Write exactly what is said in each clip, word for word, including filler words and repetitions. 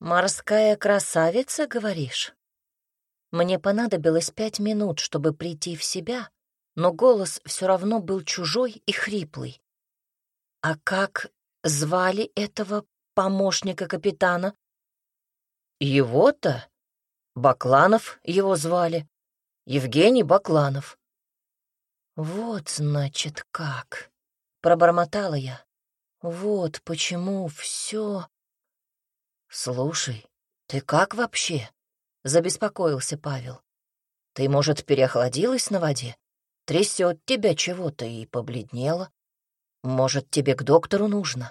«Морская красавица, говоришь?» Мне понадобилось пять минут, чтобы прийти в себя, но голос все равно был чужой и хриплый. «А как звали этого помощника капитана?» «Его-то? Бакланов его звали. Евгений Бакланов». «Вот, значит, как!» — пробормотала я. «Вот почему все...» «Слушай, ты как вообще?» — забеспокоился Павел. «Ты, может, переохладилась на воде? Трясет тебя чего-то и побледнела. Может, тебе к доктору нужно?»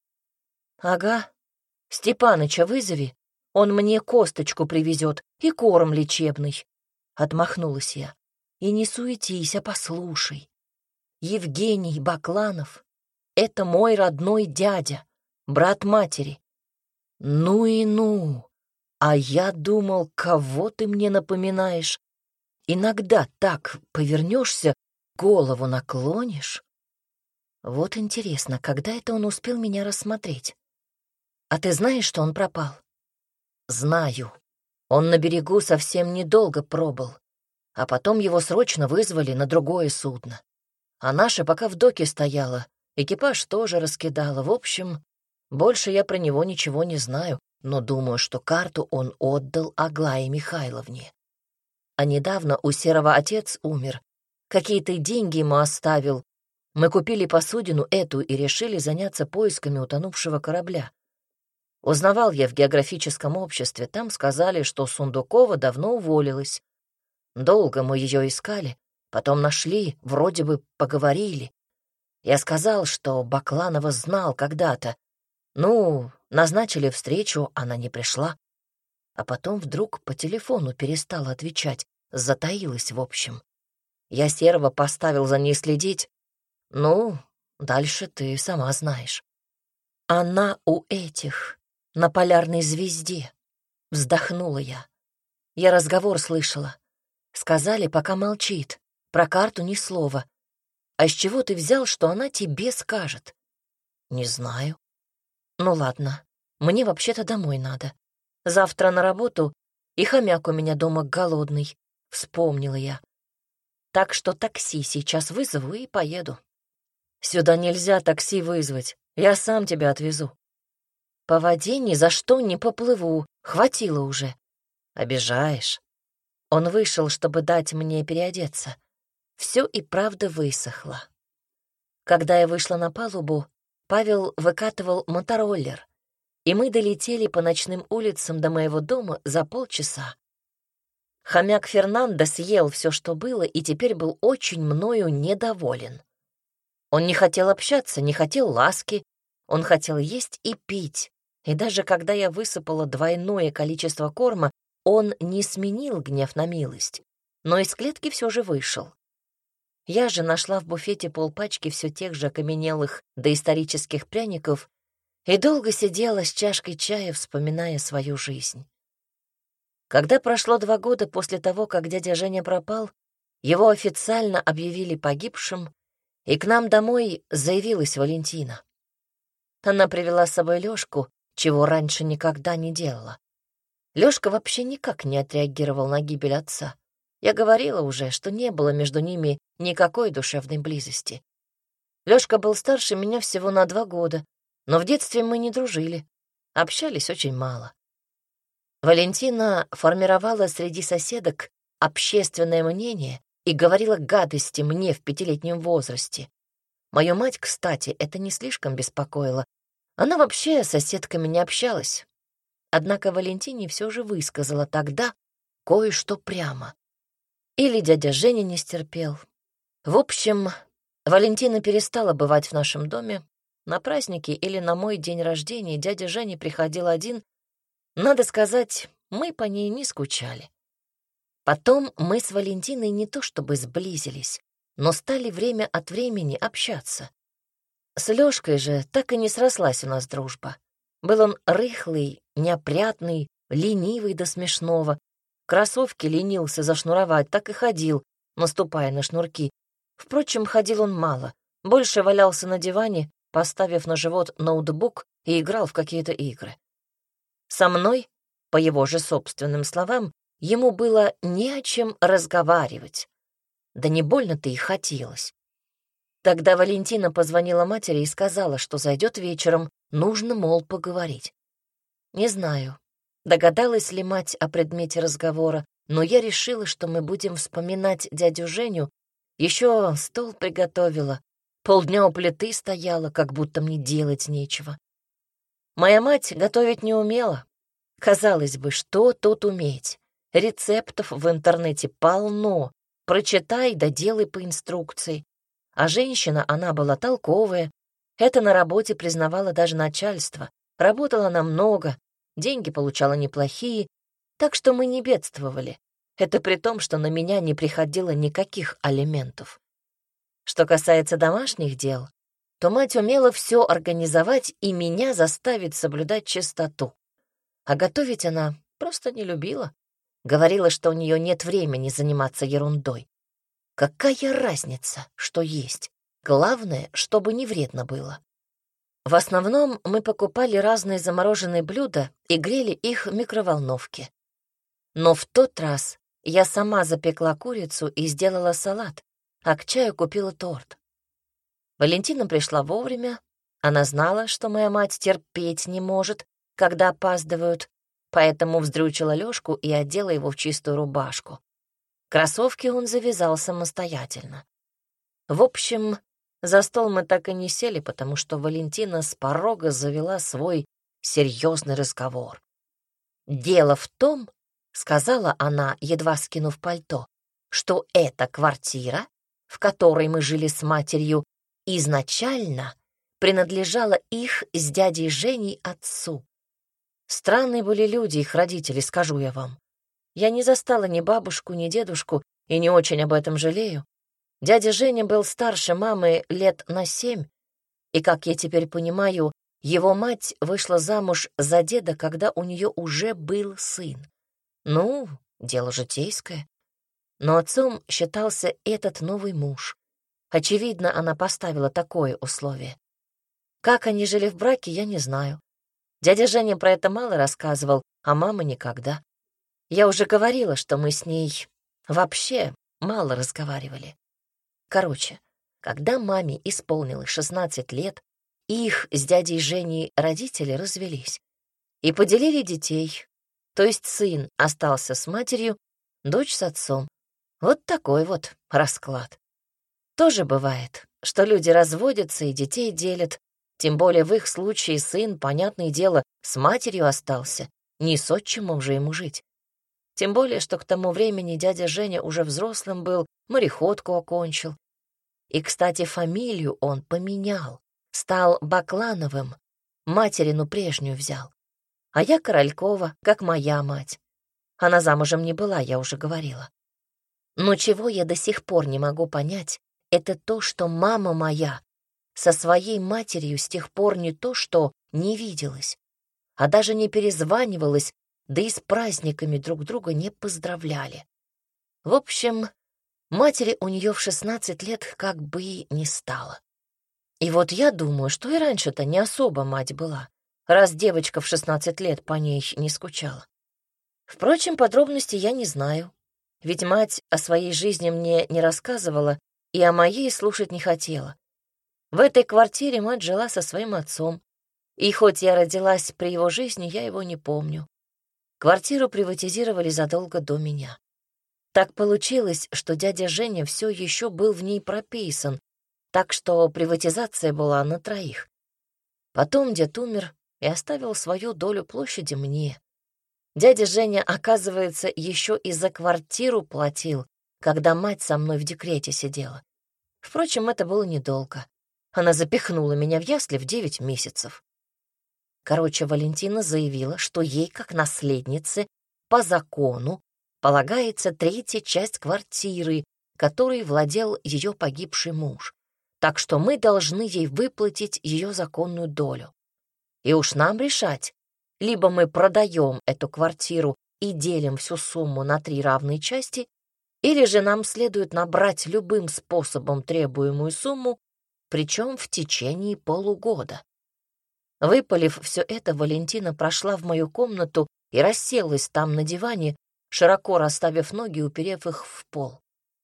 «Ага. Степаныча вызови, он мне косточку привезет и корм лечебный», — отмахнулась я. «И не суетись, а послушай. Евгений Бакланов — это мой родной дядя, брат матери. Ну и ну, а я думал, кого ты мне напоминаешь. Иногда так повернешься, голову наклонишь. Вот интересно, когда это он успел меня рассмотреть? А ты знаешь, что он пропал?» «Знаю. Он на берегу совсем недолго пробыл, а потом его срочно вызвали на другое судно. А наша пока в доке стояла, экипаж тоже раскидала. В общем, больше я про него ничего не знаю, но думаю, что карту он отдал Аглае Михайловне. А недавно у Серого отец умер. Какие-то деньги ему оставил. Мы купили посудину эту и решили заняться поисками утонувшего корабля. Узнавал я в географическом обществе, там сказали, что Сундукова давно уволилась. Долго мы ее искали, потом нашли, вроде бы поговорили. Я сказал, что Бакланова знал когда-то. Ну, назначили встречу, она не пришла. А потом вдруг по телефону перестала отвечать, затаилась в общем. Я Серого поставил за ней следить. Ну, дальше ты сама знаешь. Она у этих, на полярной звезде, вздохнула я. Я разговор слышала. Сказали, пока молчит, про карту ни слова. А с чего ты взял, что она тебе скажет? Не знаю. Ну ладно, мне вообще-то домой надо. Завтра на работу, и хомяк у меня дома голодный, вспомнила я. Так что такси сейчас вызову и поеду. Сюда нельзя такси вызвать, я сам тебя отвезу. По воде ни за что не поплыву, хватило уже. Обижаешь. Он вышел, чтобы дать мне переодеться. Все и правда высохло. Когда я вышла на палубу, Павел выкатывал мотороллер, и мы долетели по ночным улицам до моего дома за полчаса. Хомяк Фернандо съел все, что было, и теперь был очень мною недоволен. Он не хотел общаться, не хотел ласки, он хотел есть и пить, и даже когда я высыпала двойное количество корма, он не сменил гнев на милость, но из клетки все же вышел. Я же нашла в буфете полпачки все тех же окаменелых доисторических пряников и долго сидела с чашкой чая, вспоминая свою жизнь. Когда прошло два года после того, как дядя Женя пропал, его официально объявили погибшим, и к нам домой заявилась Валентина. Она привела с собой Лёшку, чего раньше никогда не делала. Лёшка вообще никак не отреагировал на гибель отца. Я говорила уже, что не было между ними никакой душевной близости. Лёшка был старше меня всего на два года, но в детстве мы не дружили, общались очень мало. Валентина формировала среди соседок общественное мнение и говорила гадости мне в пятилетнем возрасте. Мою мать, кстати, это не слишком беспокоило. Она вообще с соседками не общалась. Однако Валентине все же высказала тогда кое-что прямо. Или дядя Женя не стерпел. В общем, Валентина перестала бывать в нашем доме. На праздники или на мой день рождения дядя Женя приходил один. Надо сказать, мы по ней не скучали. Потом мы с Валентиной не то чтобы сблизились, но стали время от времени общаться. С Лёшкой же так и не срослась у нас дружба. Был он рыхлый, неопрятный, ленивый до смешного. Кроссовки ленился зашнуровать, так и ходил, наступая на шнурки. Впрочем, ходил он мало, больше валялся на диване, поставив на живот ноутбук и играл в какие-то игры. Со мной, по его же собственным словам, ему было не о чем разговаривать. Да не больно-то и хотелось. Тогда Валентина позвонила матери и сказала, что зайдет вечером, нужно, мол, поговорить. Не знаю, догадалась ли мать о предмете разговора, но я решила, что мы будем вспоминать дядю Женю. Еще стол приготовила, полдня у плиты стояла, как будто мне делать нечего. Моя мать готовить не умела. Казалось бы, что тут уметь? Рецептов в интернете полно. Прочитай да делай по инструкции. А женщина, она была толковая. Это на работе признавала даже начальство. Работала она много, деньги получала неплохие, так что мы не бедствовали. Это при том, что на меня не приходило никаких алиментов. Что касается домашних дел, то мать умела все организовать и меня заставить соблюдать чистоту. А готовить она просто не любила. Говорила, что у нее нет времени заниматься ерундой. Какая разница, что есть? Главное, чтобы не вредно было. В основном мы покупали разные замороженные блюда и грели их в микроволновке. Но в тот раз я сама запекла курицу и сделала салат, а к чаю купила торт. Валентина пришла вовремя. Она знала, что моя мать терпеть не может, когда опаздывают, поэтому вздрючила Лёшку и одела его в чистую рубашку. Кроссовки он завязал самостоятельно. В общем, за стол мы так и не сели, потому что Валентина с порога завела свой серьезный разговор. «Дело в том, — сказала она, едва скинув пальто, — что эта квартира, в которой мы жили с матерью, изначально принадлежала их с дядей Женей отцу. Странные были люди, их родители, скажу я вам. Я не застала ни бабушку, ни дедушку и не очень об этом жалею. Дядя Женя был старше мамы лет на семь, и, как я теперь понимаю, его мать вышла замуж за деда, когда у нее уже был сын. Ну, дело житейское. Но отцом считался этот новый муж. Очевидно, она поставила такое условие. Как они жили в браке, я не знаю. Дядя Женя про это мало рассказывал, а мама никогда. Я уже говорила, что мы с ней вообще мало разговаривали. Короче, когда маме исполнилось шестнадцать лет, их с дядей Женей родители развелись и поделили детей. То есть сын остался с матерью, дочь с отцом. Вот такой вот расклад. Тоже бывает, что люди разводятся и детей делят, тем более в их случае сын, понятное дело, с матерью остался, не с отчимом же ему жить. Тем более, что к тому времени дядя Женя уже взрослым был, мореходку окончил. И, кстати, фамилию он поменял, стал Баклановым, материну прежнюю взял. А я Королькова, как моя мать. Она замужем не была, я уже говорила. Но чего я до сих пор не могу понять, это то, что мама моя со своей матерью с тех пор не то что не виделась, а даже не перезванивалась, да и с праздниками друг друга не поздравляли. В общем, матери у нее в шестнадцать лет как бы и не стало. И вот я думаю, что и раньше-то не особо мать была, раз девочка в шестнадцать лет по ней не скучала. Впрочем, подробностей я не знаю, ведь мать о своей жизни мне не рассказывала и о моей слушать не хотела. В этой квартире мать жила со своим отцом, и хоть я родилась при его жизни, я его не помню. Квартиру приватизировали задолго до меня. Так получилось, что дядя Женя все еще был в ней прописан, так что приватизация была на троих. Потом дед умер и оставил свою долю площади мне. Дядя Женя, оказывается, еще и за квартиру платил, когда мать со мной в декрете сидела. Впрочем, это было недолго. Она запихнула меня в ясли в девять месяцев. Короче, Валентина заявила, что ей, как наследнице, по закону полагается третья часть квартиры, которой владел ее погибший муж. Так что мы должны ей выплатить ее законную долю. И уж нам решать, либо мы продаем эту квартиру и делим всю сумму на три равные части, или же нам следует набрать любым способом требуемую сумму, причем в течение полугода. Выпалив все это, Валентина прошла в мою комнату и расселась там на диване, широко расставив ноги, уперев их в пол.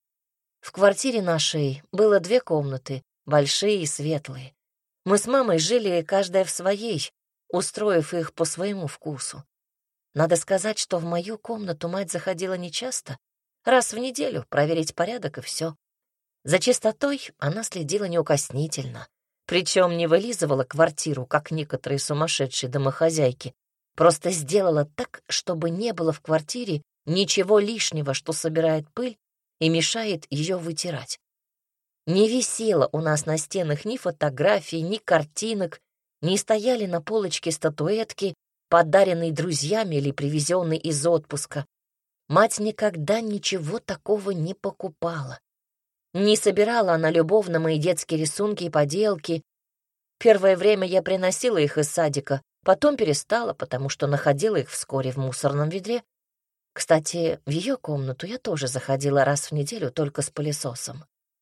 В квартире нашей было две комнаты, большие и светлые. Мы с мамой жили каждая в своей, устроив их по своему вкусу. Надо сказать, что в мою комнату мать заходила нечасто, раз в неделю проверить порядок и все. За чистотой она следила неукоснительно, причем не вылизывала квартиру, как некоторые сумасшедшие домохозяйки, просто сделала так, чтобы не было в квартире ничего лишнего, что собирает пыль и мешает ее вытирать. Не висело у нас на стенах ни фотографий, ни картинок, не стояли на полочке статуэтки, подаренные друзьями или привезенные из отпуска. Мать никогда ничего такого не покупала. Не собирала она любовно мои детские рисунки и поделки. Первое время я приносила их из садика, потом перестала, потому что находила их вскоре в мусорном ведре. Кстати, в ее комнату я тоже заходила раз в неделю только с пылесосом.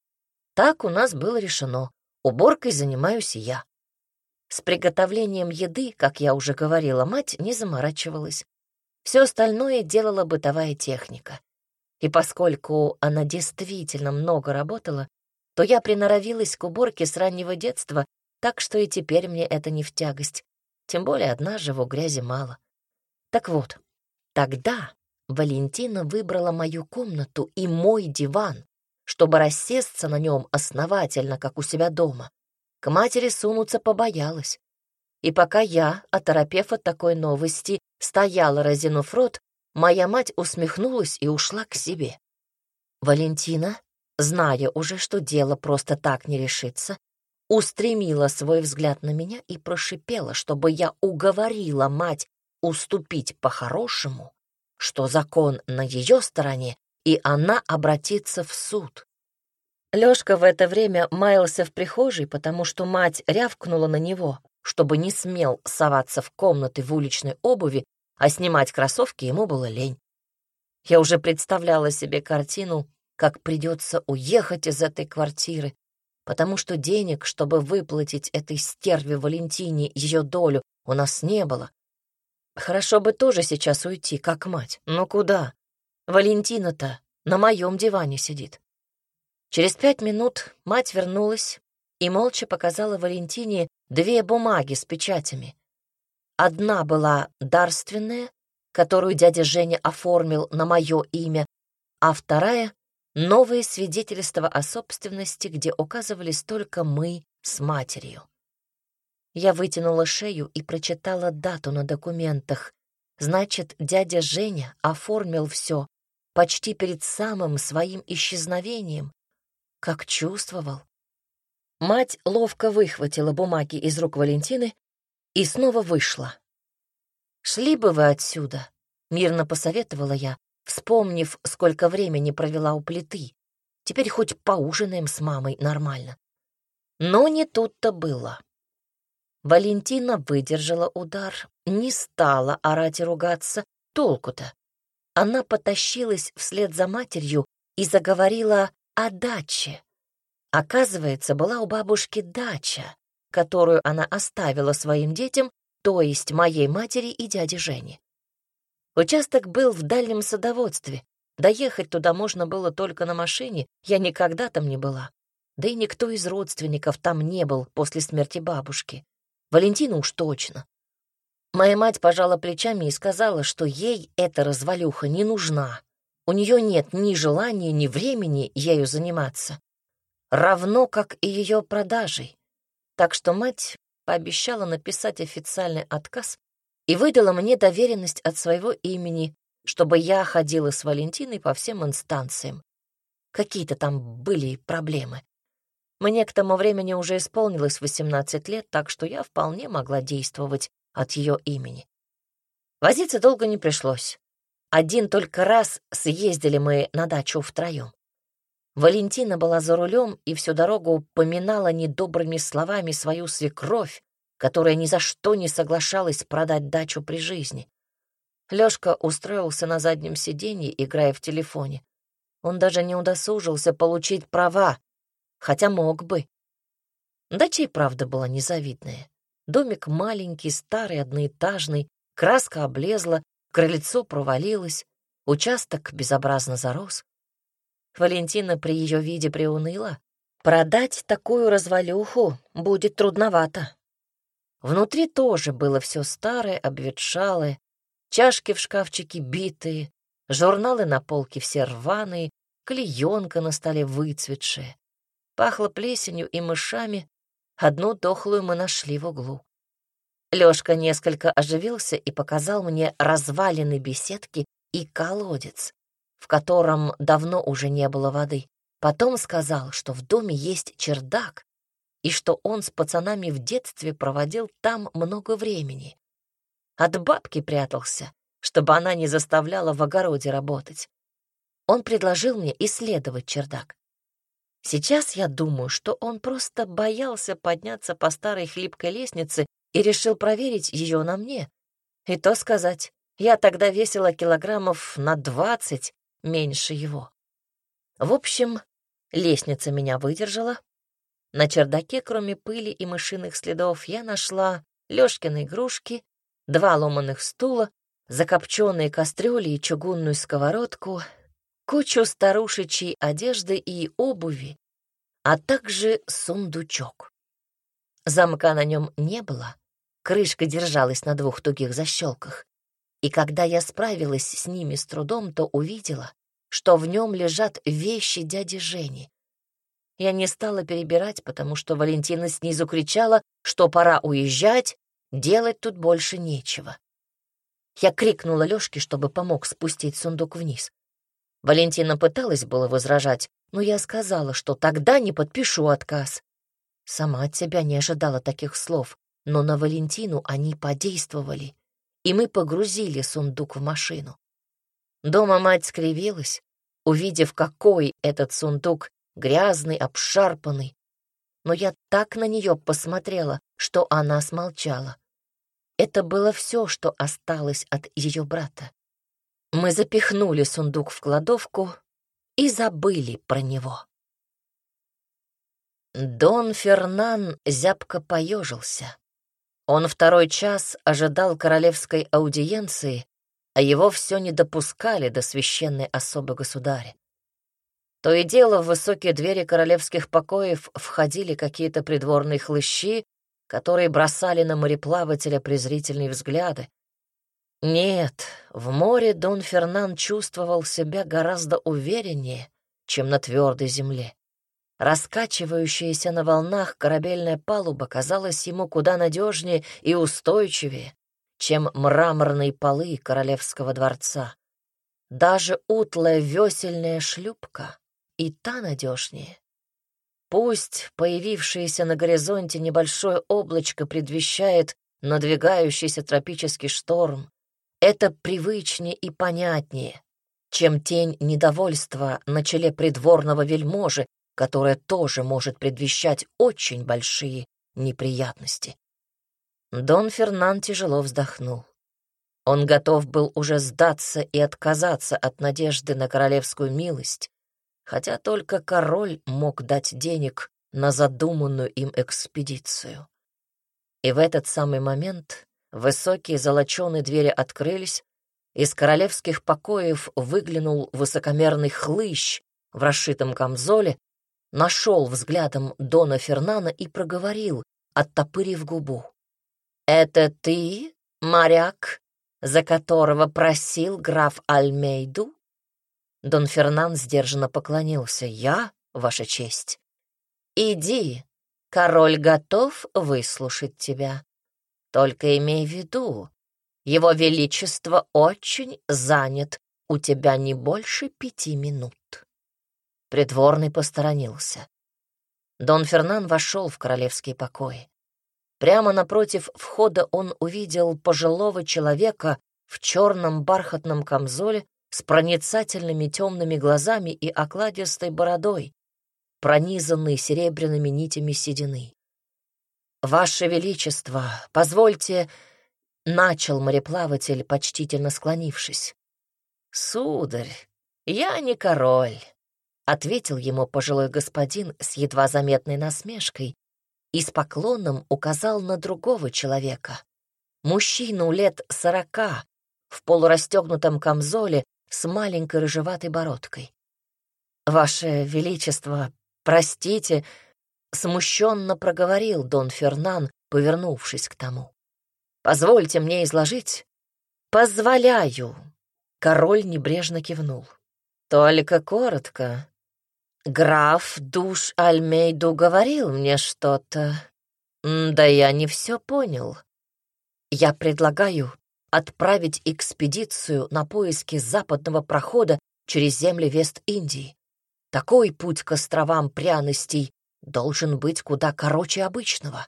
Так у нас было решено. Уборкой занимаюсь я. С приготовлением еды, как я уже говорила, мать не заморачивалась. Все остальное делала бытовая техника. И поскольку она действительно много работала, то я приноровилась к уборке с раннего детства, так что и теперь мне это не в тягость. Тем более одна живу, грязи мало. Так вот, тогда Валентина выбрала мою комнату и мой диван, чтобы рассесться на нем основательно, как у себя дома. К матери сунуться побоялась. И пока я, оторопев от такой новости, стояла, разинув рот, моя мать усмехнулась и ушла к себе. Валентина, зная уже, что дело просто так не решится, устремила свой взгляд на меня и прошипела, чтобы я уговорила мать уступить по-хорошему, что закон на ее стороне, и она обратится в суд. Лёшка в это время маялся в прихожей, потому что мать рявкнула на него, чтобы не смел соваться в комнаты в уличной обуви, а снимать кроссовки ему было лень. Я уже представляла себе картину, как придется уехать из этой квартиры, потому что денег, чтобы выплатить этой стерве Валентине ее долю, у нас не было. Хорошо бы тоже сейчас уйти, как мать, но куда? Валентина-то на моем диване сидит. Через пять минут мать вернулась и молча показала Валентине две бумаги с печатями. Одна была дарственная, которую дядя Женя оформил на мое имя, а вторая — новые свидетельства о собственности, где указывались только мы с матерью. Я вытянула шею и прочитала дату на документах. Значит, дядя Женя оформил все почти перед самым своим исчезновением. Как чувствовал. Мать ловко выхватила бумаги из рук Валентины и снова вышла. «Шли бы вы отсюда», — мирно посоветовала я, вспомнив, сколько времени провела у плиты. Теперь хоть поужинаем с мамой нормально. Но не тут-то было. Валентина выдержала удар, не стала орать и ругаться. Толку-то? Она потащилась вслед за матерью и заговорила о даче. Оказывается, была у бабушки дача, которую она оставила своим детям, то есть моей матери и дяде Жене. Участок был в дальнем садоводстве. Доехать туда можно было только на машине, я никогда там не была. Да и никто из родственников там не был после смерти бабушки. Валентина уж точно. Моя мать пожала плечами и сказала, что ей эта развалюха не нужна. У нее нет ни желания, ни времени ею заниматься. Равно как и ее продажей. Так что мать пообещала написать официальный отказ и выдала мне доверенность от своего имени, чтобы я ходила с Валентиной по всем инстанциям. Какие-то там были проблемы. Мне к тому времени уже исполнилось восемнадцать лет, так что я вполне могла действовать от ее имени. Возиться долго не пришлось. Один только раз съездили мы на дачу втроем. Валентина была за рулем и всю дорогу поминала недобрыми словами свою свекровь, которая ни за что не соглашалась продать дачу при жизни. Лёшка устроился на заднем сиденье, играя в телефоне. Он даже не удосужился получить права, хотя мог бы. Дача и правда была незавидная. Домик маленький, старый, одноэтажный, краска облезла, крыльцо провалилось, участок безобразно зарос. Валентина при ее виде приуныла. Продать такую развалюху будет трудновато. Внутри тоже было все старое, обветшалое, чашки в шкафчике битые, журналы на полке все рваные, клеенка на столе выцветшая. Пахло плесенью и мышами, одну дохлую мы нашли в углу. Лёшка несколько оживился и показал мне развалины беседки и колодец, в котором давно уже не было воды. Потом сказал, что в доме есть чердак, и что он с пацанами в детстве проводил там много времени. От бабки прятался, чтобы она не заставляла в огороде работать. Он предложил мне исследовать чердак. Сейчас я думаю, что он просто боялся подняться по старой хлипкой лестнице и решил проверить ее на мне. И то сказать, я тогда весила килограммов на двадцать меньше его. В общем, лестница меня выдержала. На чердаке, кроме пыли и мышиных следов, я нашла Лёшкины игрушки, два ломаных стула, закопченные кастрюли и чугунную сковородку, кучу старушечьей одежды и обуви, а также сундучок. Замка на нем не было, крышка держалась на двух тугих защелках, и когда я справилась с ними с трудом, то увидела, что в нем лежат вещи дяди Жени. Я не стала перебирать, потому что Валентина снизу кричала, что пора уезжать, делать тут больше нечего. Я крикнула Лёшке, чтобы помог спустить сундук вниз. Валентина пыталась было возражать, но я сказала, что тогда не подпишу отказ. Сама от себя не ожидала таких слов, но на Валентину они подействовали, и мы погрузили сундук в машину. Дома мать скривилась, увидев, какой этот сундук грязный, обшарпанный, но я так на нее посмотрела, что она смолчала. Это было все, что осталось от ее брата. Мы запихнули сундук в кладовку и забыли про него. Дон Фернан зябко поежился. Он второй час ожидал королевской аудиенции, а его все не допускали до священной особы государя. То и дело в высокие двери королевских покоев входили какие-то придворные хлыщи, которые бросали на мореплавателя презрительные взгляды. Нет, в море Дон Фернан чувствовал себя гораздо увереннее, чем на твердой земле. Раскачивающаяся на волнах корабельная палуба казалась ему куда надежнее и устойчивее, чем мраморные полы королевского дворца. Даже утлая весельная шлюпка и та надежнее. Пусть появившееся на горизонте небольшое облачко предвещает надвигающийся тропический шторм, это привычнее и понятнее, чем тень недовольства на челе придворного вельможи, которая тоже может предвещать очень большие неприятности. Дон Фернан тяжело вздохнул. Он готов был уже сдаться и отказаться от надежды на королевскую милость, хотя только король мог дать денег на задуманную им экспедицию. И в этот самый момент высокие золоченые двери открылись, из королевских покоев выглянул высокомерный хлыщ в расшитом камзоле, нашел взглядом Дона Фернана и проговорил, оттопырив губу. «Это ты, моряк, за которого просил граф Альмейду?» Дон Фернан сдержанно поклонился. «Я, ваша честь?» «Иди, король готов выслушать тебя. Только имей в виду, его величество очень занят, у тебя не больше пяти минут». Придворный посторонился. Дон Фернан вошел в королевские покои. Прямо напротив входа он увидел пожилого человека в черном бархатном камзоле с проницательными темными глазами и окладистой бородой, пронизанной серебряными нитями седины. «Ваше Величество, позвольте...» — начал мореплаватель, почтительно склонившись. «Сударь, я не король», — ответил ему пожилой господин с едва заметной насмешкой и с поклоном указал на другого человека. Мужчину лет сорока, в полурастегнутом камзоле с маленькой рыжеватой бородкой. «Ваше Величество, простите», — смущенно проговорил Дон Фернан, повернувшись к тому. «Позвольте мне изложить». «Позволяю», — король небрежно кивнул. «Только коротко. Граф Душ Альмейду говорил мне что-то. Да я не все понял. Я предлагаю отправить экспедицию на поиски западного прохода через земли Вест-Индии. Такой путь к островам пряностей должен быть куда короче обычного».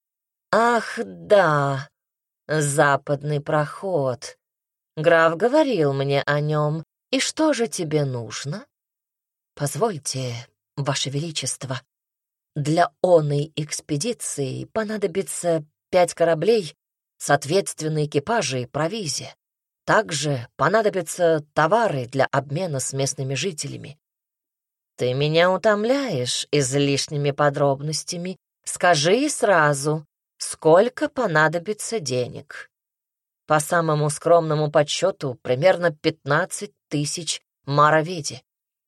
«Ах, да, западный проход. Граф говорил мне о нем. И что же тебе нужно?» «Позвольте, Ваше Величество, для оной экспедиции понадобится пять кораблей, соответственно, экипажи и провизия. Также понадобятся товары для обмена с местными жителями». «Ты меня утомляешь излишними подробностями. Скажи сразу, сколько понадобится денег?» «По самому скромному подсчету, примерно пятнадцать тысяч мараведи.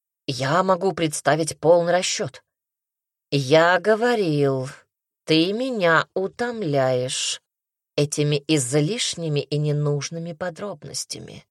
Я могу представить полный расчет». «Я говорил, ты меня утомляешь этими излишними и ненужными подробностями».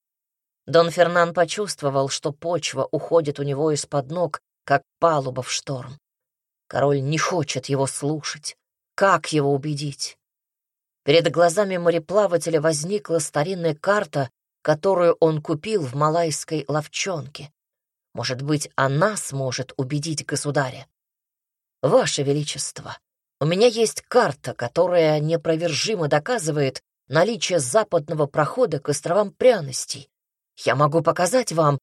Дон Фернан почувствовал, что почва уходит у него из-под ног, как палуба в шторм. Король не хочет его слушать. Как его убедить? Перед глазами мореплавателя возникла старинная карта, которую он купил в малайской ловчонке. Может быть, она сможет убедить государя. «Ваше Величество, у меня есть карта, которая непровержимо доказывает наличие западного прохода к островам пряностей. Я могу показать вам».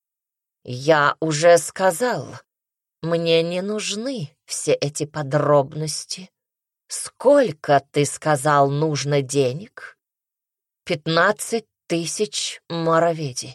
«Я уже сказал, мне не нужны все эти подробности. Сколько, ты сказал, нужно денег?» «Пятнадцать тысяч мараведи».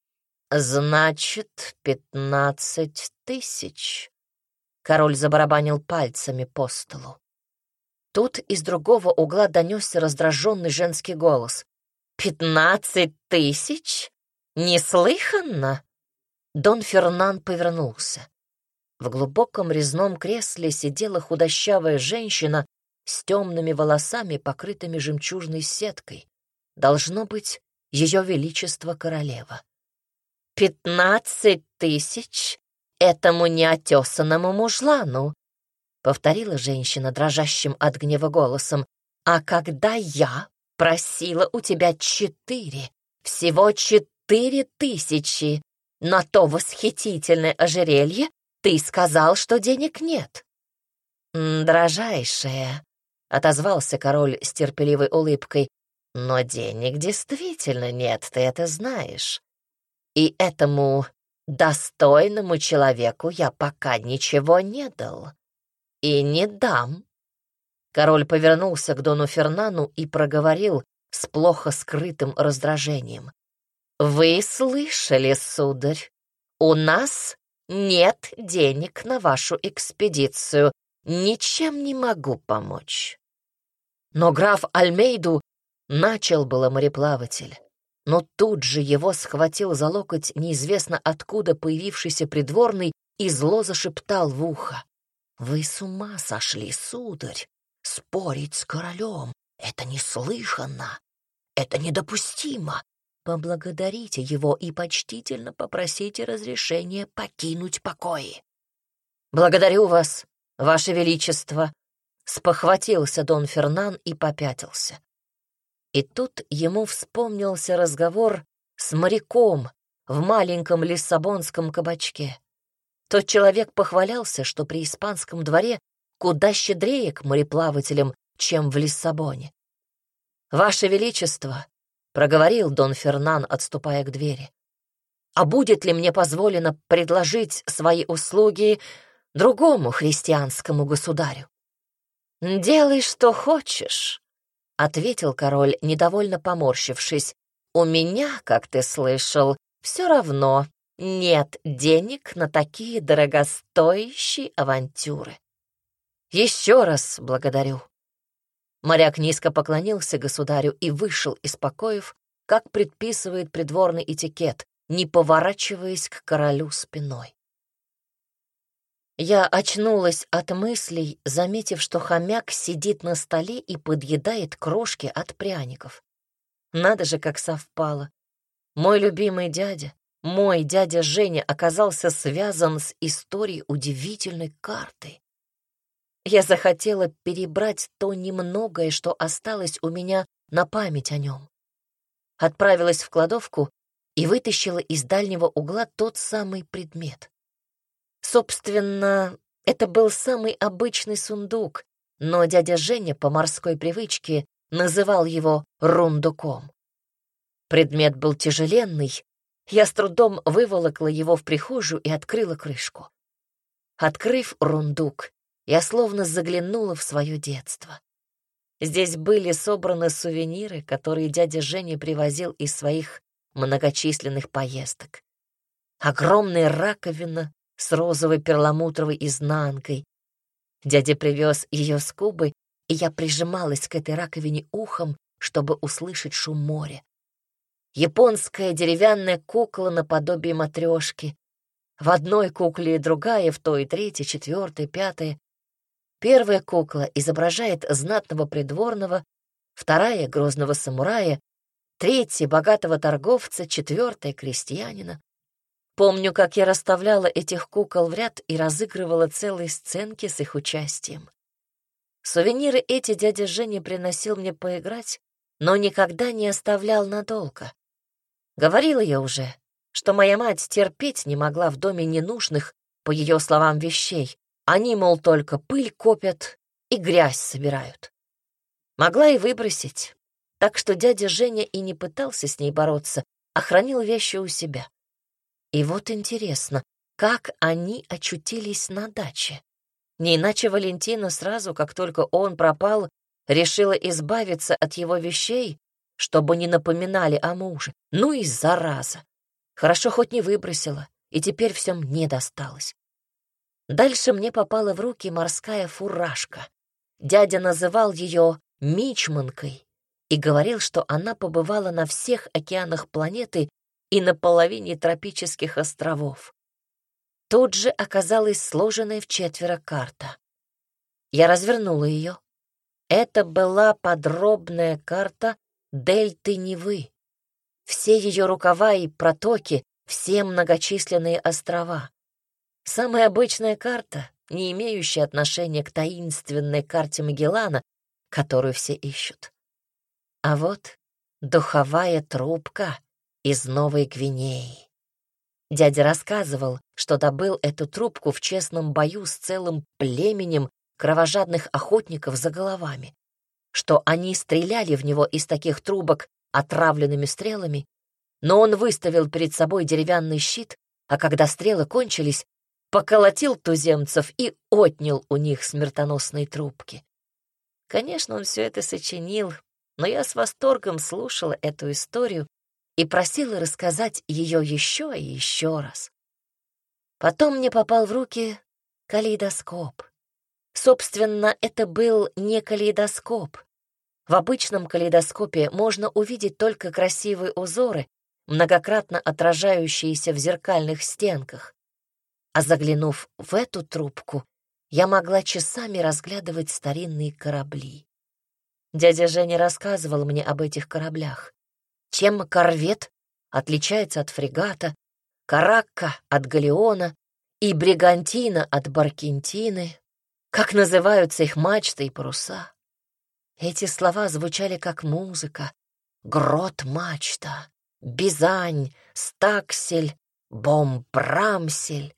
«Значит, пятнадцать тысяч». Король забарабанил пальцами по столу. Тут из другого угла донесся раздраженный женский голос. «Пятнадцать тысяч? Неслыханно!» Дон Фернан повернулся. В глубоком резном кресле сидела худощавая женщина с темными волосами, покрытыми жемчужной сеткой. Должно быть, ее величество королева. «Пятнадцать тысяч этому неотесанному мужлану», — повторила женщина дрожащим от гнева голосом. «А когда я просила у тебя четыре, всего четыре тысячи на то восхитительное ожерелье, ты сказал, что денег нет». «Дрожайшая», — отозвался король с терпеливой улыбкой, «но денег действительно нет, ты это знаешь. И этому достойному человеку я пока ничего не дал. И не дам». Король повернулся к дону Фернану и проговорил с плохо скрытым раздражением. «Вы слышали, сударь, у нас нет денег на вашу экспедицию. Ничем не могу помочь». Но граф Альмейду начал было мореплаватель. Но тут же его схватил за локоть неизвестно откуда появившийся придворный и зло зашептал в ухо. «Вы с ума сошли, сударь! Спорить с королем — это неслыханно, это недопустимо. Поблагодарите его и почтительно попросите разрешения покинуть покои». «Благодарю вас, ваше величество», — спохватился Дон Фернан и попятился. И тут ему вспомнился разговор с моряком в маленьком лиссабонском кабачке. Тот человек похвалялся, что при испанском дворе куда щедрее к мореплавателям, чем в Лиссабоне. «Ваше Величество», — проговорил Дон Фернан, отступая к двери, «а будет ли мне позволено предложить свои услуги другому христианскому государю?» «Делай, что хочешь», — ответил король, недовольно поморщившись. «У меня, как ты слышал, все равно нет денег на такие дорогостоящие авантюры». Еще раз благодарю». Моряк низко поклонился государю и вышел из покоев, как предписывает придворный этикет, не поворачиваясь к королю спиной. Я очнулась от мыслей, заметив, что хомяк сидит на столе и подъедает крошки от пряников. Надо же, как совпало. Мой любимый дядя, мой дядя Женя, оказался связан с историей удивительной карты. Я захотела перебрать то немногое, что осталось у меня на память о нем. Отправилась в кладовку и вытащила из дальнего угла тот самый предмет. Собственно, это был самый обычный сундук, но дядя Женя по морской привычке называл его рундуком. Предмет был тяжеленный, я с трудом выволокла его в прихожую и открыла крышку. Открыв рундук, я словно заглянула в свое детство. Здесь были собраны сувениры, которые дядя Женя привозил из своих многочисленных поездок. Огромная раковина с розовой перламутровой изнанкой. Дядя привез ее с Кубы, и я прижималась к этой раковине ухом, чтобы услышать шум моря. Японская деревянная кукла наподобие матрешки. В одной кукле другая, в той третья, четвертая, пятая. Первая кукла изображает знатного придворного, вторая — грозного самурая, третья — богатого торговца, четвертая — крестьянина. Помню, как я расставляла этих кукол в ряд и разыгрывала целые сценки с их участием. Сувениры эти дядя Женя приносил мне поиграть, но никогда не оставлял надолго. Говорила я уже, что моя мать терпеть не могла в доме ненужных, по ее словам, вещей. Они, мол, только пыль копят и грязь собирают. Могла и выбросить, так что дядя Женя и не пытался с ней бороться, а хранил вещи у себя. И вот интересно, как они очутились на даче. Не иначе Валентина сразу, как только он пропал, решила избавиться от его вещей, чтобы не напоминали о муже. Ну и зараза! Хорошо хоть не выбросила, и теперь все мне досталось. Дальше мне попала в руки морская фуражка. Дядя называл ее мичманкой и говорил, что она побывала на всех океанах планеты и на половине тропических островов. Тут же оказалась сложенная вчетверо карта. Я развернула ее. Это была подробная карта дельты Невы. Все ее рукава и протоки, все многочисленные острова. Самая обычная карта, не имеющая отношения к таинственной карте Магеллана, которую все ищут. А вот духовая трубка из Новой Гвинеи. Дядя рассказывал, что добыл эту трубку в честном бою с целым племенем кровожадных охотников за головами, что они стреляли в него из таких трубок отравленными стрелами, но он выставил перед собой деревянный щит, а когда стрелы кончились, поколотил туземцев и отнял у них смертоносные трубки. Конечно, он все это сочинил, но я с восторгом слушала эту историю и просила рассказать ее еще и еще раз. Потом мне попал в руки калейдоскоп. Собственно, это был не калейдоскоп. В обычном калейдоскопе можно увидеть только красивые узоры, многократно отражающиеся в зеркальных стенках. А заглянув в эту трубку, я могла часами разглядывать старинные корабли. Дядя Женя рассказывал мне об этих кораблях. Чем корвет отличается от фрегата, каракка от галеона и бригантина от баркентины, как называются их мачты и паруса. Эти слова звучали как музыка. Грот-мачта, Бизань, Стаксель, Бомбрамсель.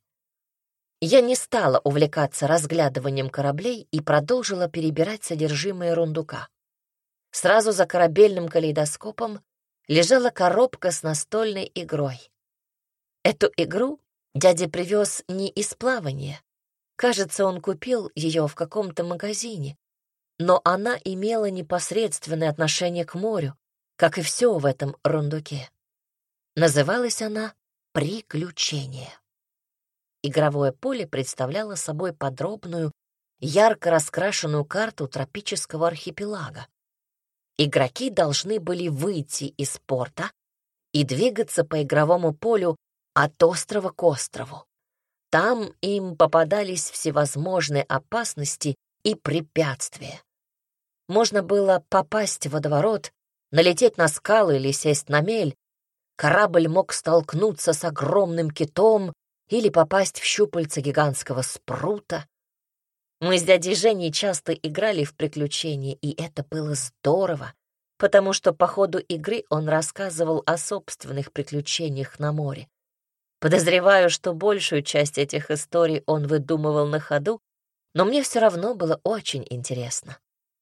Я не стала увлекаться разглядыванием кораблей и продолжила перебирать содержимое рундука. Сразу за корабельным калейдоскопом лежала коробка с настольной игрой. Эту игру дядя привез не из плавания. Кажется, он купил ее в каком-то магазине, но она имела непосредственное отношение к морю, как и все в этом рундуке. Называлась она «Приключение». Игровое поле представляло собой подробную ярко раскрашенную карту тропического архипелага. Игроки должны были выйти из порта и двигаться по игровому полю от острова к острову. Там им попадались всевозможные опасности и препятствия. Можно было попасть в водоворот, налететь на скалы или сесть на мель. Корабль мог столкнуться с огромным китом или попасть в щупальца гигантского спрута. Мы с дядей Женей часто играли в приключения, и это было здорово, потому что по ходу игры он рассказывал о собственных приключениях на море. Подозреваю, что большую часть этих историй он выдумывал на ходу, но мне все равно было очень интересно.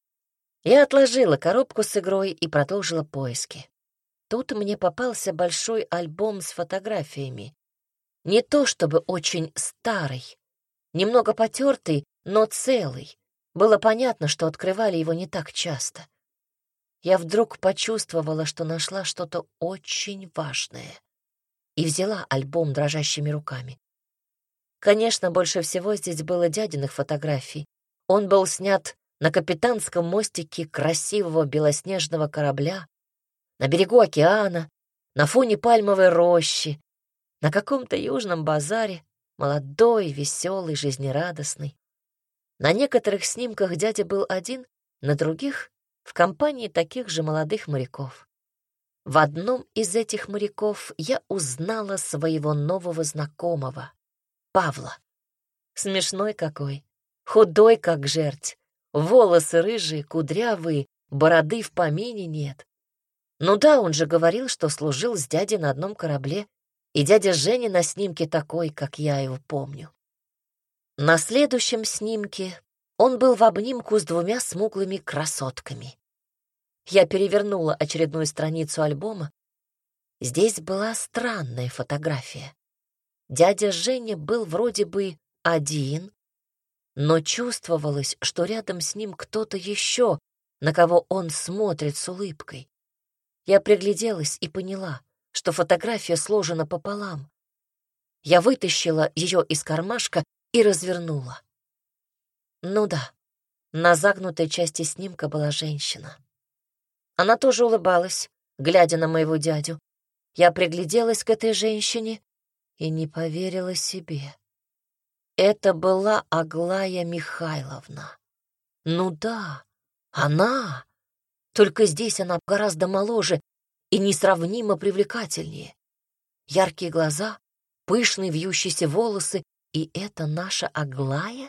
Я отложила коробку с игрой и продолжила поиски. Тут мне попался большой альбом с фотографиями. Не то чтобы очень старый, немного потертый, но целый. Было понятно, что открывали его не так часто. Я вдруг почувствовала, что нашла что-то очень важное, и взяла альбом дрожащими руками. Конечно, больше всего здесь было дядиных фотографий. Он был снят на капитанском мостике красивого белоснежного корабля, на берегу океана, на фоне пальмовой рощи, на каком-то южном базаре, молодой, веселый, жизнерадостный. На некоторых снимках дядя был один, на других — в компании таких же молодых моряков. В одном из этих моряков я узнала своего нового знакомого, Павла. Смешной какой, худой как жерть, волосы рыжие, кудрявые, бороды в помине нет. Ну да, он же говорил, что служил с дядей на одном корабле, и дядя Женя на снимке такой, как я его помню. На следующем снимке он был в обнимку с двумя смуглыми красотками. Я перевернула очередную страницу альбома. Здесь была странная фотография. Дядя Женя был вроде бы один, но чувствовалось, что рядом с ним кто-то еще, на кого он смотрит с улыбкой. Я пригляделась и поняла, что фотография сложена пополам. Я вытащила ее из кармашка и развернула. Ну да, на загнутой части снимка была женщина. Она тоже улыбалась, глядя на моего дядю. Я пригляделась к этой женщине и не поверила себе. Это была Аглая Михайловна. Ну да, она. Только здесь она гораздо моложе и несравнимо привлекательнее. Яркие глаза, пышные вьющиеся волосы, и это наша Аглая?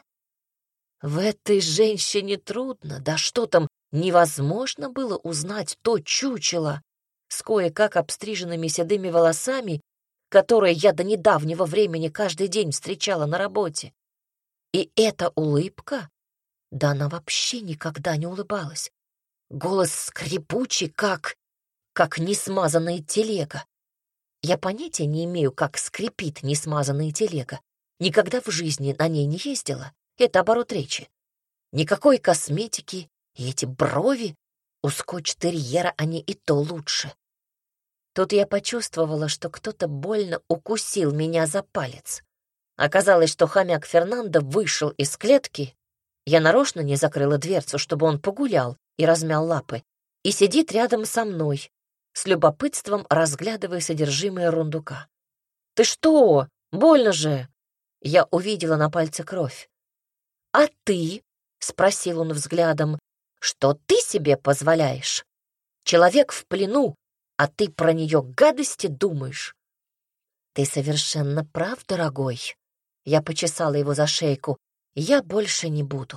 В этой женщине трудно, да что там, невозможно было узнать то чучело с кое-как обстриженными седыми волосами, которое я до недавнего времени каждый день встречала на работе. И эта улыбка? Да она вообще никогда не улыбалась. Голос скрипучий, как... как несмазанная телега. Я понятия не имею, как скрипит несмазанная телега. Никогда в жизни на ней не ездила. Это оборот речи. Никакой косметики, и эти брови, у скотч-терьера они и то лучше. Тут я почувствовала, что кто-то больно укусил меня за палец. Оказалось, что хомяк Фернандо вышел из клетки. Я нарочно не закрыла дверцу, чтобы он погулял и размял лапы, и сидит рядом со мной, с любопытством разглядывая содержимое рундука. «Ты что? Больно же!» Я увидела на пальце кровь. «А ты?» — спросил он взглядом. «Что ты себе позволяешь? Человек в плену, а ты про нее гадости думаешь?» «Ты совершенно прав, дорогой». Я почесала его за шейку. «Я больше не буду».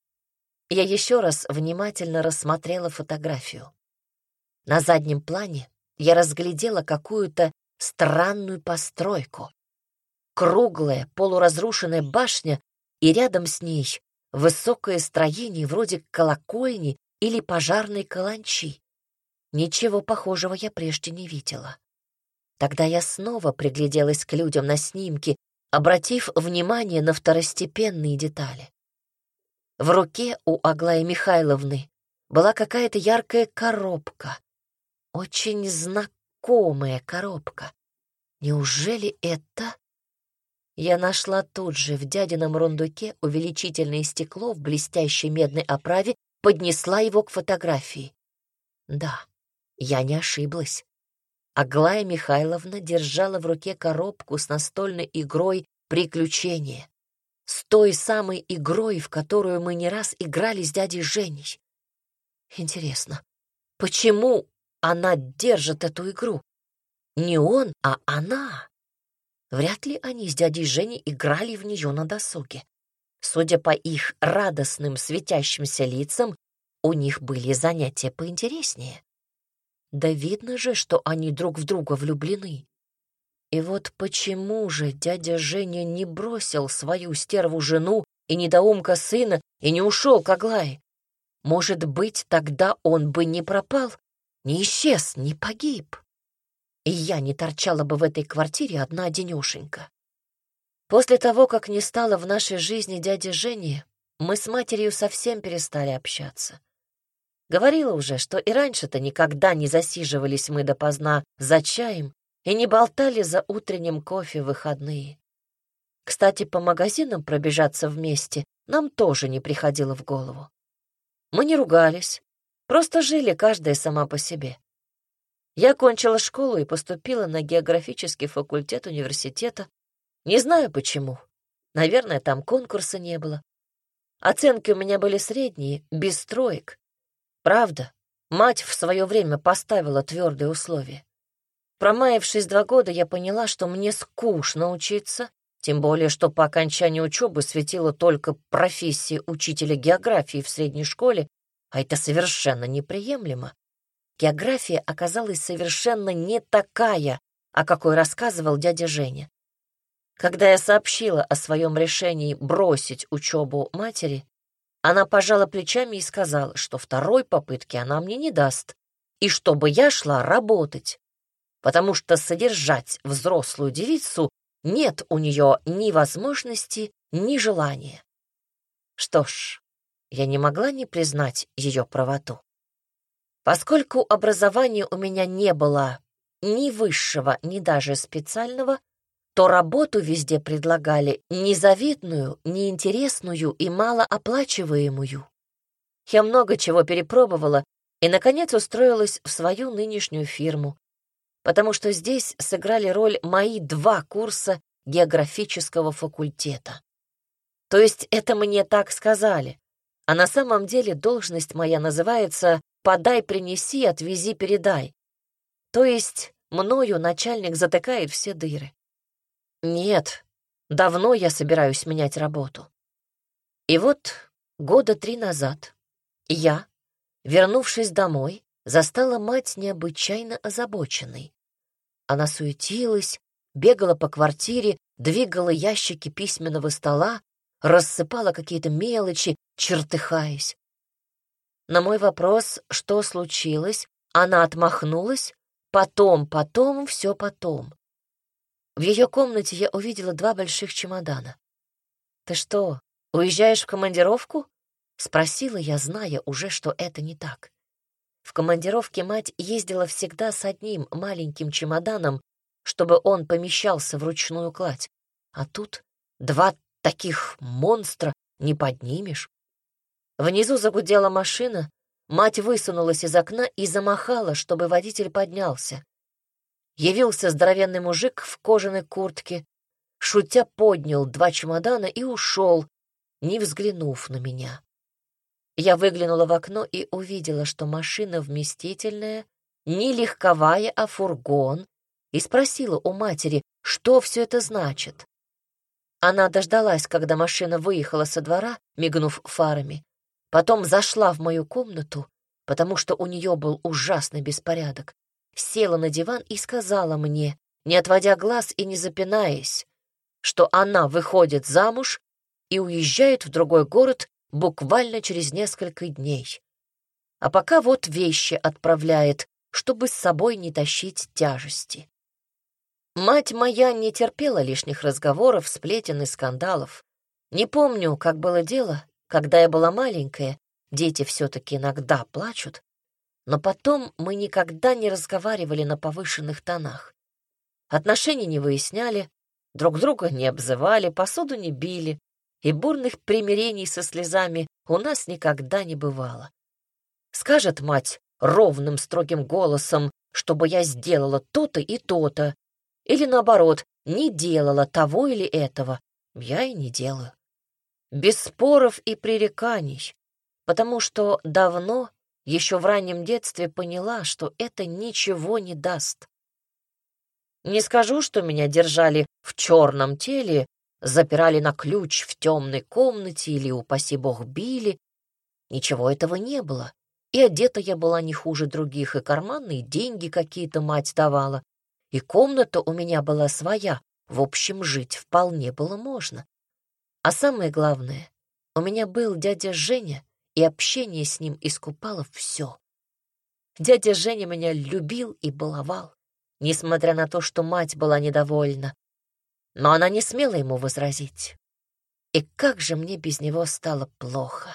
Я еще раз внимательно рассмотрела фотографию. На заднем плане я разглядела какую-то странную постройку. Круглая, полуразрушенная башня, и рядом с ней высокое строение вроде колокольни или пожарной каланчи. Ничего похожего я прежде не видела. Тогда я снова пригляделась к людям на снимке, обратив внимание на второстепенные детали. В руке у Аглаи Михайловны была какая-то яркая коробка. Очень знакомая коробка. Неужели это... Я нашла тут же в дядином рундуке увеличительное стекло в блестящей медной оправе, поднесла его к фотографии. Да, я не ошиблась. Аглая Михайловна держала в руке коробку с настольной игрой «Приключения». С той самой игрой, в которую мы не раз играли с дядей Женей. Интересно, почему она держит эту игру? Не он, а она. Вряд ли они с дядей Женей играли в нее на досуге. Судя по их радостным светящимся лицам, у них были занятия поинтереснее. Да видно же, что они друг в друга влюблены. И вот почему же дядя Женя не бросил свою стерву-жену и недоумка сына и не ушел к Аглае? Может быть, тогда он бы не пропал, не исчез, не погиб. И я не торчала бы в этой квартире одна-одинешенька. После того, как не стало в нашей жизни дяди Жени, мы с матерью совсем перестали общаться. Говорила уже, что и раньше-то никогда не засиживались мы допоздна за чаем и не болтали за утренним кофе в выходные. Кстати, по магазинам пробежаться вместе нам тоже не приходило в голову. Мы не ругались, просто жили каждая сама по себе. Я кончила школу и поступила на географический факультет университета. Не знаю почему. Наверное, там конкурса не было. Оценки у меня были средние, без троек. Правда, мать в свое время поставила твердые условия. Промаявшись два года, я поняла, что мне скучно учиться, тем более, что по окончании учебы светила только профессия учителя географии в средней школе, а это совершенно неприемлемо. География оказалась совершенно не такая, о какой рассказывал дядя Женя. Когда я сообщила о своем решении бросить учебу матери, она пожала плечами и сказала, что второй попытки она мне не даст, и чтобы я шла работать, потому что содержать взрослую девицу нет у нее ни возможности, ни желания. Что ж, я не могла не признать ее правоту. Поскольку образования у меня не было ни высшего, ни даже специального, то работу везде предлагали незавидную, неинтересную и малооплачиваемую. Я много чего перепробовала и, наконец, устроилась в свою нынешнюю фирму, потому что здесь сыграли роль мои два курса географического факультета. То есть это мне так сказали, а на самом деле должность моя называется «подай, принеси, отвези, передай». То есть мною начальник затыкает все дыры. Нет, давно я собираюсь менять работу. И вот года три назад я, вернувшись домой, застала мать необычайно озабоченной. Она суетилась, бегала по квартире, двигала ящики письменного стола, рассыпала какие-то мелочи, чертыхаясь. На мой вопрос, что случилось, она отмахнулась: потом, потом, все потом. В ее комнате я увидела два больших чемодана. «Ты что, уезжаешь в командировку?» — спросила я, зная уже, что это не так. В командировке мать ездила всегда с одним маленьким чемоданом, чтобы он помещался в ручную кладь. А тут два таких монстра не поднимешь. Внизу загудела машина, мать высунулась из окна и замахала, чтобы водитель поднялся. Явился здоровенный мужик в кожаной куртке, шутя поднял два чемодана и ушел, не взглянув на меня. Я выглянула в окно и увидела, что машина вместительная, не легковая, а фургон, и спросила у матери, что все это значит. Она дождалась, когда машина выехала со двора, мигнув фарами, потом зашла в мою комнату, потому что у нее был ужасный беспорядок, села на диван и сказала мне, не отводя глаз и не запинаясь, что она выходит замуж и уезжает в другой город буквально через несколько дней. А пока вот вещи отправляет, чтобы с собой не тащить тяжести. Мать моя не терпела лишних разговоров, сплетен и скандалов. Не помню, как было дело, когда я была маленькая, дети все-таки иногда плачут, но потом мы никогда не разговаривали на повышенных тонах. Отношений не выясняли, друг друга не обзывали, посуду не били, и бурных примирений со слезами у нас никогда не бывало. Скажет мать ровным строгим голосом, чтобы я сделала то-то и то-то, или наоборот, не делала того или этого, я и не делаю. Без споров и пререканий, потому что давно, еще в раннем детстве, поняла, что это ничего не даст. Не скажу, что меня держали в черном теле, запирали на ключ в темной комнате или, упаси бог, били. Ничего этого не было. И одета я была не хуже других, и карманные деньги какие-то мать давала, и комната у меня была своя, в общем, жить вполне было можно. А самое главное, у меня был дядя Женя, и общение с ним искупало все. Дядя Женя меня любил и баловал, несмотря на то, что мать была недовольна. Но она не смела ему возразить. И как же мне без него стало плохо.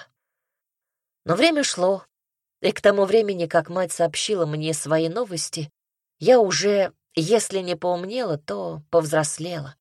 Но время шло, и к тому времени, как мать сообщила мне свои новости, я уже, если не поумнела, то повзрослела.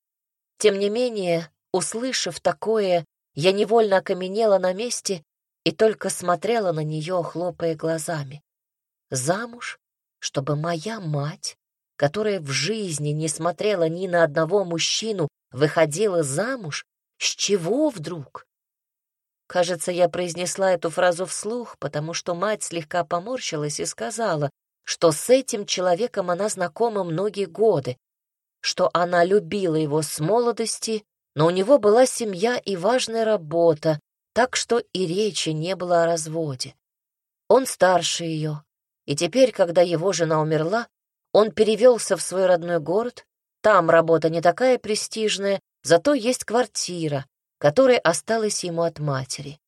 Тем не менее, услышав такое, я невольно окаменела на месте и только смотрела на нее, хлопая глазами. Замуж, чтобы моя мать, которая в жизни не смотрела ни на одного мужчину, выходила замуж? С чего вдруг? Кажется, я произнесла эту фразу вслух, потому что мать слегка поморщилась и сказала, что с этим человеком она знакома многие годы, что она любила его с молодости, но у него была семья и важная работа, так что и речи не было о разводе. Он старше ее, и теперь, когда его жена умерла, он перевелся в свой родной город. Там работа не такая престижная, зато есть квартира, которая осталась ему от матери.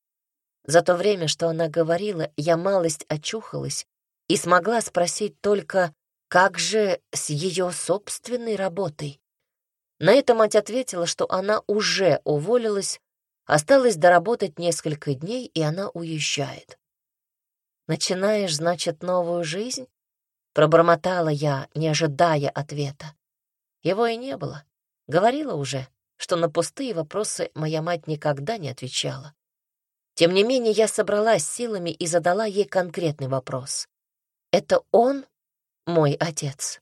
За то время, что она говорила, я малость очухалась и смогла спросить только, как же с ее собственной работой. На это мать ответила, что она уже уволилась, осталось доработать несколько дней, и она уезжает. «Начинаешь, значит, новую жизнь?» — пробормотала я, не ожидая ответа. Его и не было. Говорила уже, что на пустые вопросы моя мать никогда не отвечала. Тем не менее, я собралась силами и задала ей конкретный вопрос. «Это он мой отец?»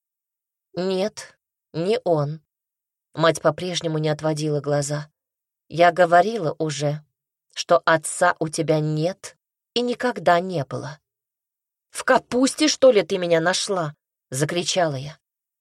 «Нет, не он». Мать по-прежнему не отводила глаза. «Я говорила уже, что отца у тебя нет и никогда не было». «В капусте, что ли, ты меня нашла?» — закричала я.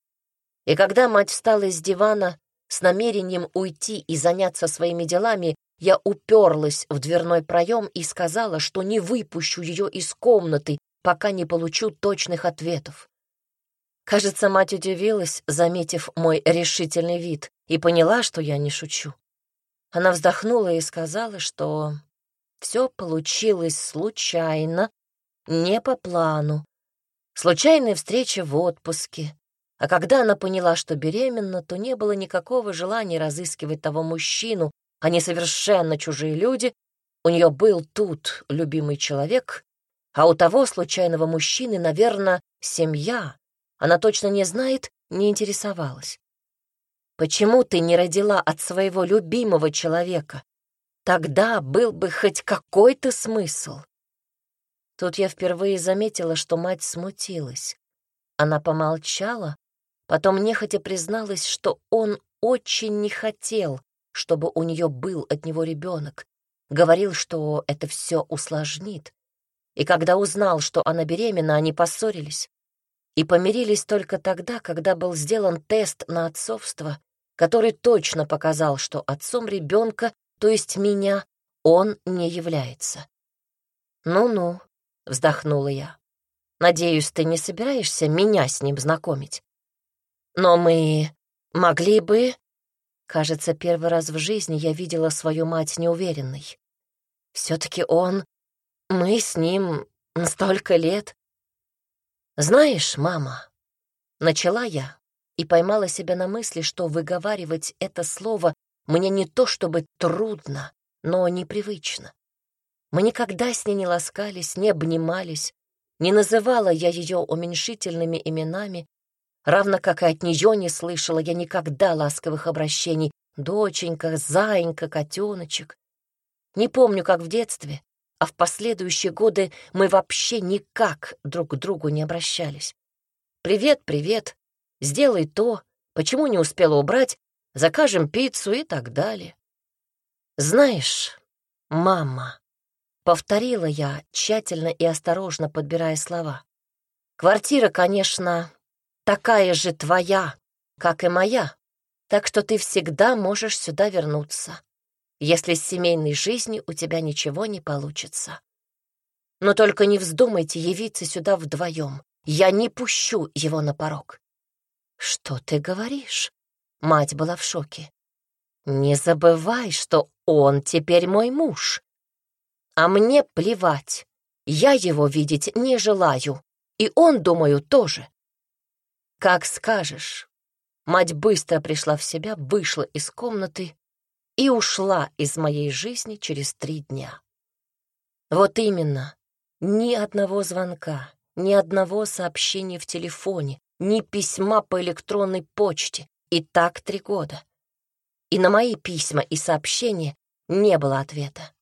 И когда мать встала с дивана с намерением уйти и заняться своими делами, я уперлась в дверной проем и сказала, что не выпущу ее из комнаты, пока не получу точных ответов. Кажется, мать удивилась, заметив мой решительный вид, и поняла, что я не шучу. Она вздохнула и сказала, что все получилось случайно, не по плану. Случайная встреча в отпуске. А когда она поняла, что беременна, то не было никакого желания разыскивать того мужчину, они совершенно чужие люди. У нее был тут любимый человек, а у того случайного мужчины, наверное, семья. Она точно не знает, не интересовалась. «Почему ты не родила от своего любимого человека? Тогда был бы хоть какой-то смысл». Тут я впервые заметила, что мать смутилась. Она помолчала, потом нехотя призналась, что он очень не хотел, чтобы у нее был от него ребенок. Говорил, что это все усложнит. И когда узнал, что она беременна, они поссорились. И помирились только тогда, когда был сделан тест на отцовство, который точно показал, что отцом ребенка, то есть меня, он не является. «Ну-ну», — вздохнула я. «Надеюсь, ты не собираешься меня с ним знакомить? Но мы могли бы...» Кажется, первый раз в жизни я видела свою мать неуверенной. Все-таки он... Мы с ним столько лет. «Знаешь, мама...» Начала я и поймала себя на мысли, что выговаривать это слово мне не то чтобы трудно, но непривычно. Мы никогда с ней не ласкались, не обнимались, не называла я ее уменьшительными именами. равно как и от нее не слышала я никогда ласковых обращений «доченька», «заинька», «котеночек». Не помню, как в детстве, а в последующие годы мы вообще никак друг к другу не обращались. «Привет, привет, сделай то, почему не успела убрать, закажем пиццу» и так далее. «Знаешь, мама», — повторила я, тщательно и осторожно подбирая слова, «квартира, конечно, такая же твоя, как и моя, так что ты всегда можешь сюда вернуться, если с семейной жизнью у тебя ничего не получится. Но только не вздумайте явиться сюда вдвоем, я не пущу его на порог». «Что ты говоришь?» Мать была в шоке. «Не забывай, что он теперь мой муж. А мне плевать, я его видеть не желаю, и он, думаю, тоже». «Как скажешь». Мать быстро пришла в себя, вышла из комнаты и ушла из моей жизни через три дня. Вот именно, ни одного звонка, ни одного сообщения в телефоне, ни письма по электронной почте, и так три года. И на мои письма и сообщения не было ответа.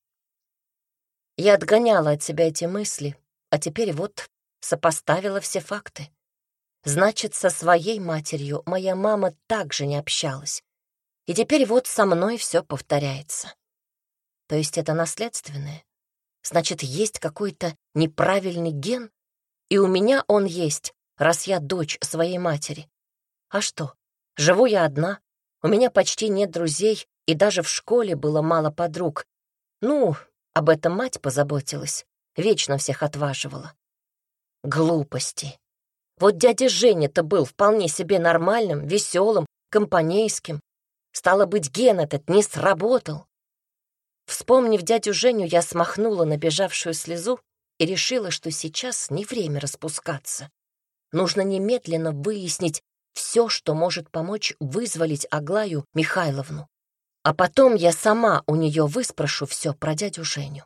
Я отгоняла от себя эти мысли, а теперь вот сопоставила все факты. Значит, со своей матерью моя мама также не общалась. И теперь вот со мной все повторяется. То есть это наследственное? Значит, есть какой-то неправильный ген? И у меня он есть, раз я дочь своей матери. А что, живу я одна, у меня почти нет друзей, и даже в школе было мало подруг. Ну, об этом мать позаботилась, вечно всех отваживала. Глупости. Вот дядя Женя-то был вполне себе нормальным, веселым, компанейским. Стало быть, ген этот не сработал. Вспомнив дядю Женю, я смахнула набежавшую слезу и решила, что сейчас не время распускаться. Нужно немедленно выяснить все, что может помочь вызволить Аглаю Михайловну. А потом я сама у нее выспрошу все про дядю Женю.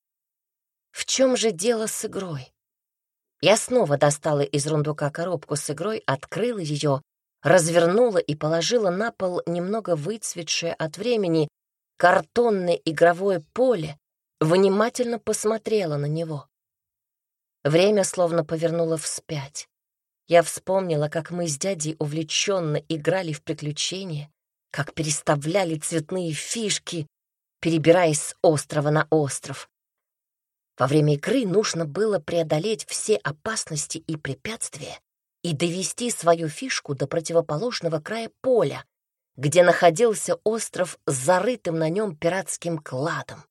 В чем же дело с игрой? Я снова достала из рундука коробку с игрой, открыла ее, развернула и положила на пол немного выцветшее от времени картонное игровое поле, внимательно посмотрела на него. Время словно повернуло вспять. Я вспомнила, как мы с дядей увлеченно играли в приключения, как переставляли цветные фишки, перебираясь с острова на остров. Во время игры нужно было преодолеть все опасности и препятствия и довести свою фишку до противоположного края поля, где находился остров с зарытым на нем пиратским кладом.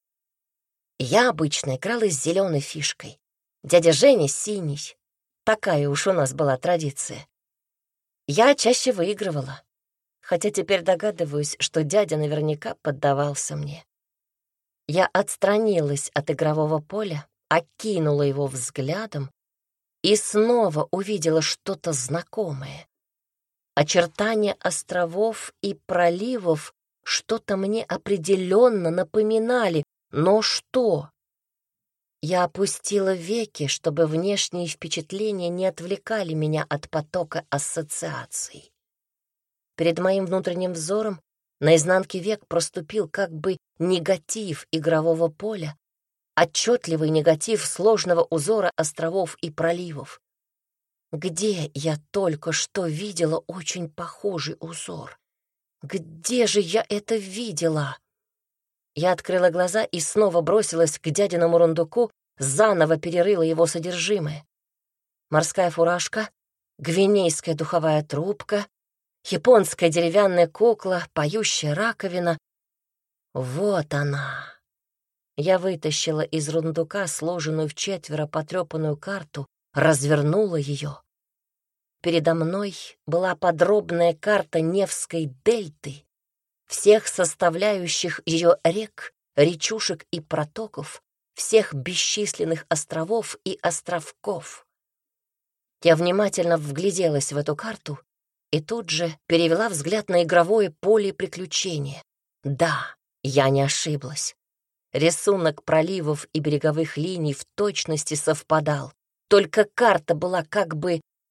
Я обычно играла с зеленой фишкой, дядя Женя — синий. Такая уж у нас была традиция. Я чаще выигрывала, хотя теперь догадываюсь, что дядя наверняка поддавался мне. Я отстранилась от игрового поля, окинула его взглядом и снова увидела что-то знакомое. Очертания островов и проливов что-то мне определенно напоминали, но что? Я опустила веки, чтобы внешние впечатления не отвлекали меня от потока ассоциаций. Перед моим внутренним взором на изнанке век проступил как бы негатив игрового поля, отчетливый негатив сложного узора островов и проливов. Где я только что видела очень похожий узор? Где же я это видела? Я открыла глаза и снова бросилась к дядиному рундуку, заново перерыла его содержимое. Морская фуражка, гвинейская духовая трубка, японская деревянная кукла, поющая раковина. Вот она. Я вытащила из рундука сложенную вчетверо потрепанную карту, развернула ее. Передо мной была подробная карта Невской дельты, всех составляющих ее рек, речушек и протоков, всех бесчисленных островов и островков. Я внимательно вгляделась в эту карту и тут же перевела взгляд на игровое поле приключения. Да, я не ошиблась. Рисунок проливов и береговых линий в точности совпадал, только карта была как бы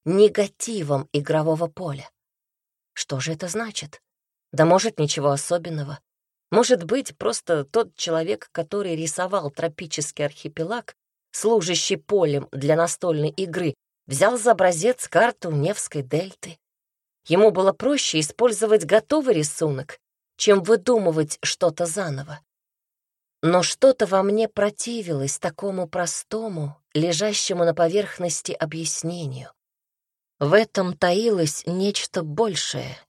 негативом игрового поля. Что же это значит? Да может, ничего особенного. Может быть, просто тот человек, который рисовал тропический архипелаг, служащий полем для настольной игры, взял за образец карту Невской дельты. Ему было проще использовать готовый рисунок, чем выдумывать что-то заново. Но что-то во мне противилось такому простому, лежащему на поверхности объяснению. В этом таилось нечто большее,